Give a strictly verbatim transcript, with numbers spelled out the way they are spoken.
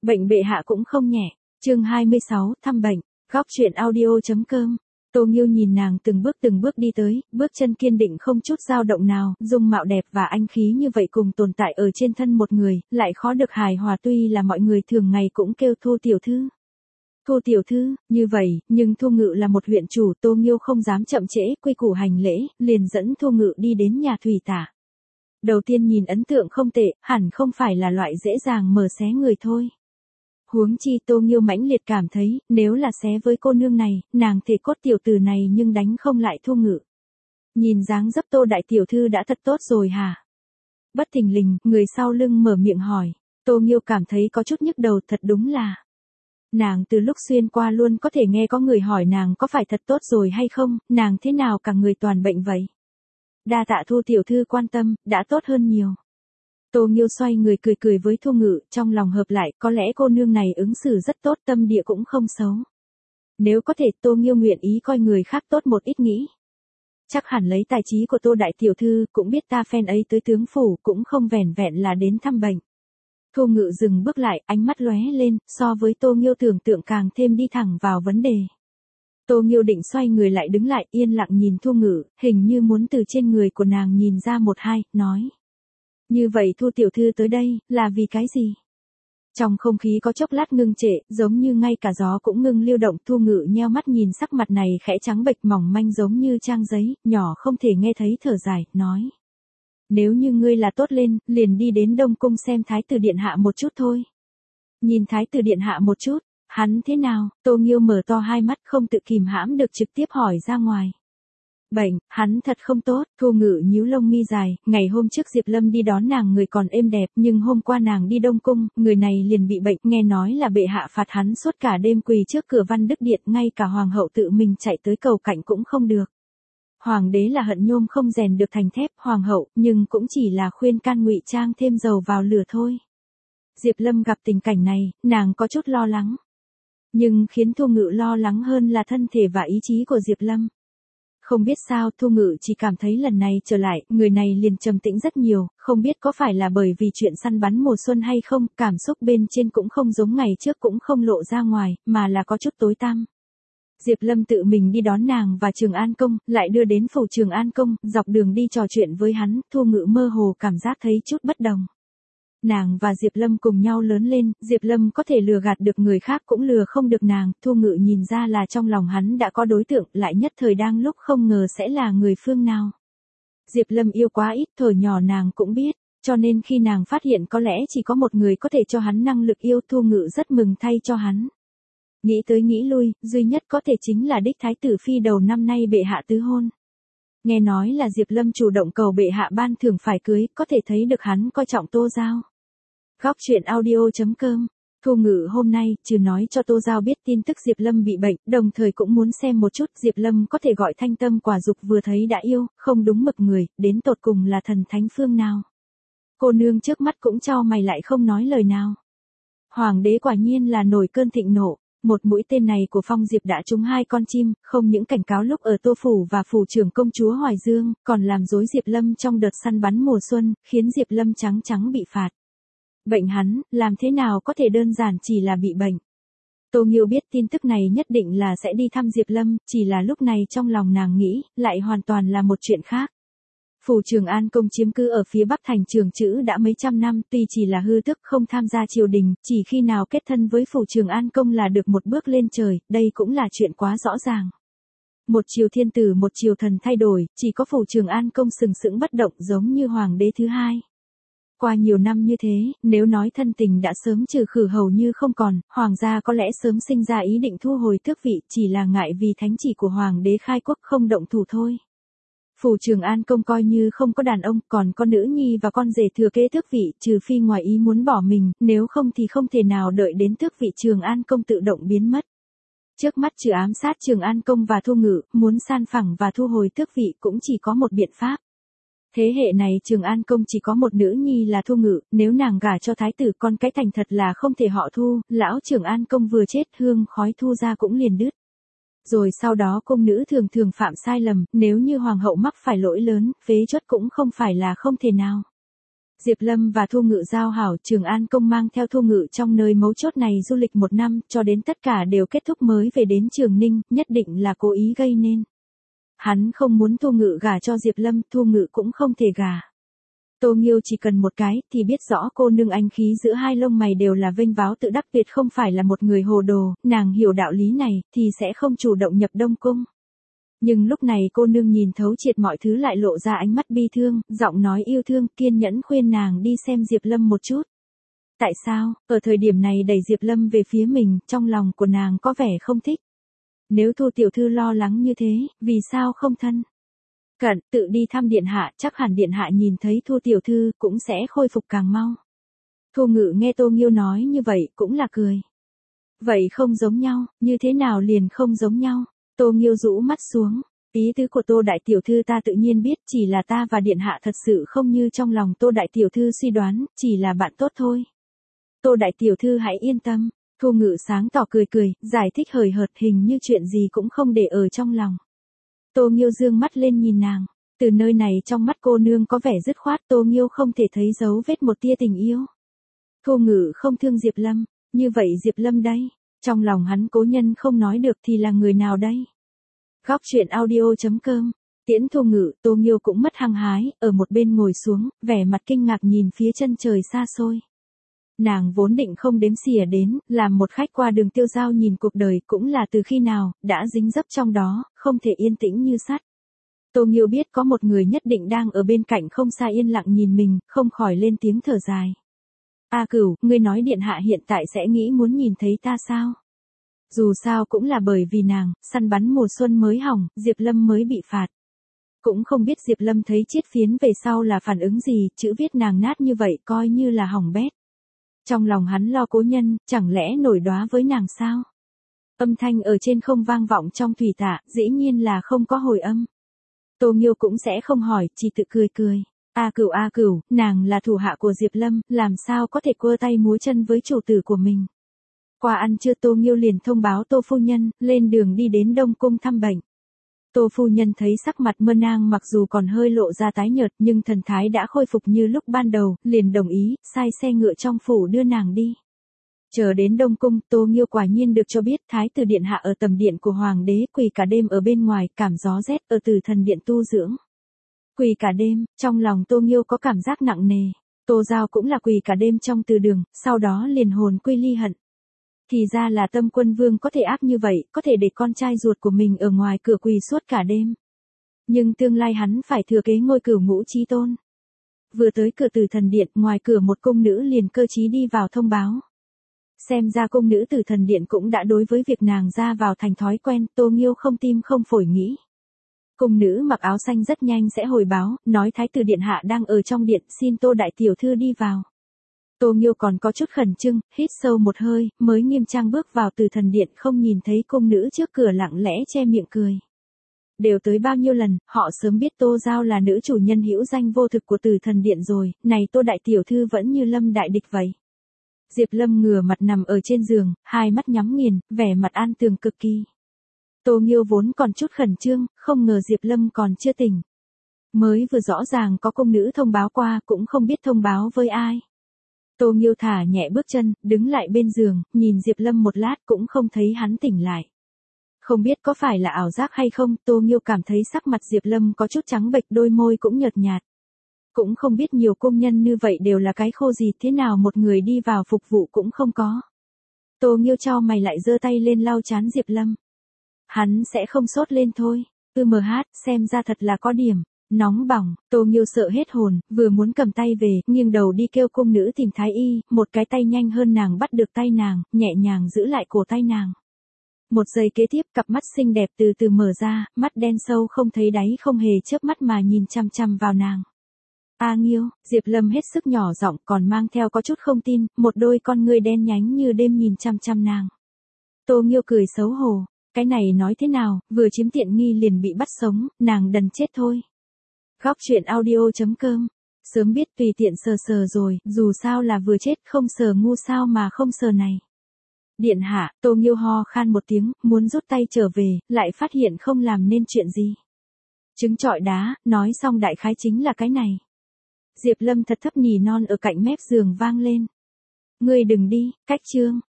Bệnh bệ hạ cũng không nhẹ. Chương hai mươi sáu, thăm bệnh. Góc truyện audio.com. Tô Nghiêu nhìn nàng từng bước từng bước đi tới, bước chân kiên định không chút dao động nào, dung mạo đẹp và anh khí như vậy cùng tồn tại ở trên thân một người, lại khó được hài hòa, tuy là mọi người thường ngày cũng kêu Thu tiểu thư. Thu tiểu thư, như vậy, nhưng Thu Ngự là một huyện chủ, Tô Nghiêu không dám chậm trễ, quy củ hành lễ, liền dẫn Thu Ngự đi đến nhà thủy tả. Đầu tiên nhìn ấn tượng không tệ, hẳn không phải là loại dễ dàng mở xé người thôi. Huống chi Tô Nghiêu mãnh liệt cảm thấy, nếu là xé với cô nương này, nàng thể cốt tiểu tử này nhưng đánh không lại Thu Ngự. Nhìn dáng dấp Tô đại tiểu thư đã thật tốt rồi hả? Bất thình lình, người sau lưng mở miệng hỏi. Tô Nghiêu cảm thấy có chút nhức đầu, thật đúng là. Nàng từ lúc xuyên qua luôn có thể nghe có người hỏi nàng có phải thật tốt rồi hay không, nàng thế nào cả người toàn bệnh vậy? Đa tạ Thu tiểu thư quan tâm, đã tốt hơn nhiều. Tô Nghiêu xoay người cười cười với Thu Ngự, trong lòng hợp lại, có lẽ cô nương này ứng xử rất tốt, tâm địa cũng không xấu. Nếu có thể, Tô Nghiêu nguyện ý coi người khác tốt một ít nghĩ. Chắc hẳn lấy tài trí của Tô đại tiểu thư, cũng biết ta phen ấy tới tướng phủ, cũng không vẻn vẹn là đến thăm bệnh. Thu Ngự dừng bước lại, ánh mắt lóe lên, so với Tô Nghiêu tưởng tượng càng thêm đi thẳng vào vấn đề. Tô Nghiêu định xoay người lại đứng lại, yên lặng nhìn Thu Ngự, hình như muốn từ trên người của nàng nhìn ra một hai, nói. Như vậy Thu tiểu thư tới đây, là vì cái gì? Trong không khí có chốc lát ngưng trệ, giống như ngay cả gió cũng ngưng lưu động. Thu Ngự nheo mắt nhìn sắc mặt này khẽ trắng bệch mỏng manh giống như trang giấy, nhỏ không thể nghe thấy thở dài, nói. Nếu như ngươi là tốt lên, liền đi đến Đông Cung xem Thái tử Điện Hạ một chút thôi. Nhìn Thái tử Điện Hạ một chút, hắn thế nào? Tô Nghiêu mở to hai mắt không tự kìm hãm được trực tiếp hỏi ra ngoài. Bệnh, hắn thật không tốt. Thu Ngự nhíu lông mi dài, ngày hôm trước Diệp Lâm đi đón nàng người còn êm đẹp, nhưng hôm qua nàng đi Đông Cung, người này liền bị bệnh, nghe nói là bệ hạ phạt hắn suốt cả đêm quỳ trước cửa Văn Đức Điện, ngay cả hoàng hậu tự mình chạy tới cầu cạnh cũng không được. Hoàng đế là hận nhôm không rèn được thành thép, hoàng hậu, nhưng cũng chỉ là khuyên can ngụy trang thêm dầu vào lửa thôi. Diệp Lâm gặp tình cảnh này, nàng có chút lo lắng. Nhưng khiến Thu Ngự lo lắng hơn là thân thể và ý chí của Diệp Lâm. Không biết sao, Thu Ngự chỉ cảm thấy lần này trở lại, người này liền trầm tĩnh rất nhiều, không biết có phải là bởi vì chuyện săn bắn mùa xuân hay không, cảm xúc bên trên cũng không giống ngày trước, cũng không lộ ra ngoài, mà là có chút tối tăm. Diệp Lâm tự mình đi đón nàng và Trường An Công, lại đưa đến phủ Trường An Công, dọc đường đi trò chuyện với hắn, Thu Ngự mơ hồ cảm giác thấy chút bất đồng. Nàng và Diệp Lâm cùng nhau lớn lên, Diệp Lâm có thể lừa gạt được người khác cũng lừa không được nàng, Thu Ngự nhìn ra là trong lòng hắn đã có đối tượng, lại nhất thời đang lúc không ngờ sẽ là người phương nào. Diệp Lâm yêu quá ít, thời nhỏ nàng cũng biết, cho nên khi nàng phát hiện có lẽ chỉ có một người có thể cho hắn năng lực yêu, Thu Ngự rất mừng thay cho hắn. Nghĩ tới nghĩ lui, duy nhất có thể chính là đích thái tử phi đầu năm nay bệ hạ tứ hôn. Nghe nói là Diệp Lâm chủ động cầu bệ hạ ban thưởng phải cưới, có thể thấy được hắn coi trọng Tô Giao. Góc truyện audio.com. Thu Ngự hôm nay, trừ nói cho Tô Giao biết tin tức Diệp Lâm bị bệnh, đồng thời cũng muốn xem một chút Diệp Lâm có thể gọi thanh tâm quả dục vừa thấy đã yêu, không đúng mực người, đến tột cùng là thần thánh phương nào. Cô nương trước mắt cũng cho mày lại không nói lời nào. Hoàng đế quả nhiên là nổi cơn thịnh nộ. Một mũi tên này của Phong Diệp đã trúng hai con chim, không những cảnh cáo lúc ở Tô Phủ và Phủ trưởng công chúa Hoài Dương, còn làm rối Diệp Lâm trong đợt săn bắn mùa xuân, khiến Diệp Lâm trắng trắng bị phạt. Bệnh hắn, làm thế nào có thể đơn giản chỉ là bị bệnh. Tô Nghiêu biết tin tức này nhất định là sẽ đi thăm Diệp Lâm, chỉ là lúc này trong lòng nàng nghĩ, lại hoàn toàn là một chuyện khác. Phủ Trường An Công chiếm cứ ở phía bắc thành Trường Chữ đã mấy trăm năm, tuy chỉ là hư thức không tham gia triều đình, chỉ khi nào kết thân với Phủ Trường An Công là được một bước lên trời, đây cũng là chuyện quá rõ ràng. Một triều thiên tử một triều thần thay đổi, chỉ có Phủ Trường An Công sừng sững bất động giống như hoàng đế thứ hai. Qua nhiều năm như thế, nếu nói thân tình đã sớm trừ khử hầu như không còn, hoàng gia có lẽ sớm sinh ra ý định thu hồi tước vị, chỉ là ngại vì thánh chỉ của hoàng đế khai quốc không động thủ thôi. Phủ Trường An Công coi như không có đàn ông, còn có nữ nhi và con rể thừa kế tước vị, trừ phi ngoài ý muốn bỏ mình, nếu không thì không thể nào đợi đến tước vị Trường An Công tự động biến mất. Trước mắt trừ ám sát Trường An Công và Thu Ngự, muốn san phẳng và thu hồi tước vị cũng chỉ có một biện pháp. Thế hệ này Trường An Công chỉ có một nữ nhi là Thu Ngự, nếu nàng gả cho thái tử con cái thành thật là không thể họ Thu, lão Trường An Công vừa chết hương khói Thu ra cũng liền đứt. Rồi sau đó cung nữ thường thường phạm sai lầm, nếu như hoàng hậu mắc phải lỗi lớn, phế truất cũng không phải là không thể nào. Diệp Lâm và Thu Ngự giao hảo, Trường An Công mang theo Thu Ngự trong nơi mấu chốt này du lịch một năm, cho đến tất cả đều kết thúc mới về đến Trường Ninh, nhất định là cố ý gây nên. Hắn không muốn Thu Ngự gả cho Diệp Lâm, Thu Ngự cũng không thể gả. Tô Nghiêu chỉ cần một cái, thì biết rõ cô nương anh khí giữa hai lông mày đều là vênh váo tự đắc, tuyệt không phải là một người hồ đồ, nàng hiểu đạo lý này, thì sẽ không chủ động nhập Đông Cung. Nhưng lúc này cô nương nhìn thấu triệt mọi thứ lại lộ ra ánh mắt bi thương, giọng nói yêu thương, kiên nhẫn khuyên nàng đi xem Diệp Lâm một chút. Tại sao, ở thời điểm này đẩy Diệp Lâm về phía mình, trong lòng của nàng có vẻ không thích. Nếu Thu tiểu thư lo lắng như thế, vì sao không thân cận tự đi thăm điện hạ, chắc hẳn điện hạ nhìn thấy Thu tiểu thư cũng sẽ khôi phục càng mau. Thu Ngự nghe Tô Nghiêu nói như vậy cũng là cười. Vậy không giống nhau, như thế nào liền không giống nhau? Tô Nghiêu rũ mắt xuống, ý tứ của Tô đại tiểu thư ta tự nhiên biết, chỉ là ta và điện hạ thật sự không như trong lòng Tô đại tiểu thư suy đoán, chỉ là bạn tốt thôi. Tô đại tiểu thư hãy yên tâm. Thu Ngự sáng tỏ cười cười, giải thích hời hợt, hình như chuyện gì cũng không để ở trong lòng. Tô Nghiêu dương mắt lên nhìn nàng, từ nơi này trong mắt cô nương có vẻ dứt khoát, Tô Nghiêu không thể thấy dấu vết một tia tình yêu. Thu Ngự không thương Diệp Lâm, như vậy Diệp Lâm đây, trong lòng hắn cố nhân không nói được thì là người nào đây? Góc truyện audio chấm com. Tiễn Thu Ngự, Tô Nghiêu cũng mất hăng hái, ở một bên ngồi xuống, vẻ mặt kinh ngạc nhìn phía chân trời xa xôi. Nàng vốn định không đếm xỉa đến, làm một khách qua đường tiêu dao nhìn cuộc đời cũng là từ khi nào, đã dính dấp trong đó, không thể yên tĩnh như sắt. Tô Nghiêu biết có một người nhất định đang ở bên cạnh không xa yên lặng nhìn mình, không khỏi lên tiếng thở dài. A Cửu, ngươi nói điện hạ hiện tại sẽ nghĩ muốn nhìn thấy ta sao? Dù sao cũng là bởi vì nàng, săn bắn mùa xuân mới hỏng, Diệp Lâm mới bị phạt. Cũng không biết Diệp Lâm thấy chiết phiến về sau là phản ứng gì, chữ viết nàng nát như vậy coi như là hỏng bét. Trong lòng hắn lo cố nhân, chẳng lẽ nổi đóa với nàng sao? Âm thanh ở trên không vang vọng trong thủy tạ, dĩ nhiên là không có hồi âm. Tô Nghiêu cũng sẽ không hỏi, chỉ tự cười cười. A Cửu A Cửu, nàng là thủ hạ của Diệp Lâm, làm sao có thể quơ tay múa chân với chủ tử của mình. Qua ăn trưa Tô Nghiêu liền thông báo Tô phu nhân, lên đường đi đến Đông Cung thăm bệnh. Tô phu nhân thấy sắc mặt Mơ Nang mặc dù còn hơi lộ ra tái nhợt nhưng thần thái đã khôi phục như lúc ban đầu, liền đồng ý, sai xe ngựa trong phủ đưa nàng đi. Chờ đến Đông Cung, Tô Nghiêu quả nhiên được cho biết Thái tử điện hạ ở tầm điện của Hoàng đế, quỳ cả đêm ở bên ngoài, cảm gió rét ở Từ Thần điện tu dưỡng. Quỳ cả đêm, trong lòng Tô Nghiêu có cảm giác nặng nề. Tô Giao cũng là quỳ cả đêm trong từ đường, sau đó liền hồn quy ly hận. Thì ra là Tâm Quân Vương có thể ác như vậy, có thể để con trai ruột của mình ở ngoài cửa quỳ suốt cả đêm. Nhưng tương lai hắn phải thừa kế ngôi cửu ngũ chí tôn. Vừa tới cửa Từ Thần điện, ngoài cửa một cung nữ liền cơ trí đi vào thông báo. Xem ra cung nữ Từ Thần điện cũng đã đối với việc nàng ra vào thành thói quen, Tô Nghiêu không tim không phổi nghĩ. Cung nữ mặc áo xanh rất nhanh sẽ hồi báo, nói Thái tử điện hạ đang ở trong điện, xin Tô đại tiểu thư đi vào. Tô Nghiêu còn có chút khẩn trương, hít sâu một hơi, mới nghiêm trang bước vào Từ Thần điện, không nhìn thấy cung nữ trước cửa lặng lẽ che miệng cười. Đều tới bao nhiêu lần, họ sớm biết Tô Giao là nữ chủ nhân hữu danh vô thực của Từ Thần điện rồi, này Tô đại tiểu thư vẫn như lâm đại địch vậy. Diệp Lâm ngửa mặt nằm ở trên giường, hai mắt nhắm nghiền, vẻ mặt an tường cực kỳ. Tô Nghiêu vốn còn chút khẩn trương, không ngờ Diệp Lâm còn chưa tỉnh. Mới vừa rõ ràng có công nữ thông báo qua, cũng không biết thông báo với ai. Tô Nghiêu thả nhẹ bước chân, đứng lại bên giường, nhìn Diệp Lâm một lát cũng không thấy hắn tỉnh lại. Không biết có phải là ảo giác hay không, Tô Nghiêu cảm thấy sắc mặt Diệp Lâm có chút trắng bệch, đôi môi cũng nhợt nhạt. Cũng không biết nhiều công nhân như vậy đều là cái khô gì, thế nào một người đi vào phục vụ cũng không có. Tô Nghiêu chau mày lại giơ tay lên lau trán Diệp Lâm. Hắn sẽ không sốt lên thôi. Ư mờ hát, xem ra thật là có điểm. Nóng bỏng, Tô Nghiêu sợ hết hồn, vừa muốn cầm tay về, nghiêng đầu đi kêu cung nữ tìm thái y, một cái tay nhanh hơn nàng bắt được tay nàng, nhẹ nhàng giữ lại cổ tay nàng. Một giây kế tiếp, cặp mắt xinh đẹp từ từ mở ra, mắt đen sâu không thấy đáy, không hề chớp mắt mà nhìn chăm chăm vào nàng. A Nghiêu, Diệp Lâm hết sức nhỏ giọng, còn mang theo có chút không tin, một đôi con ngươi đen nhánh như đêm nhìn chăm chăm nàng. Tô Nghiêu cười xấu hổ, cái này nói thế nào, vừa chiếm tiện nghi liền bị bắt sống, nàng đần chết thôi. Góc truyện audio chấm com, sớm biết tùy tiện sờ sờ rồi, dù sao là vừa chết, không sờ ngu sao mà không sờ này. Điện hạ, Tô Nghiêu ho khan một tiếng, muốn rút tay trở về, lại phát hiện không làm nên chuyện gì. Trứng trọi đá, nói xong đại khái chính là cái này. Diệp Lâm thật thấp nhỉ non ở cạnh mép giường vang lên. Ngươi đừng đi, cách Trương.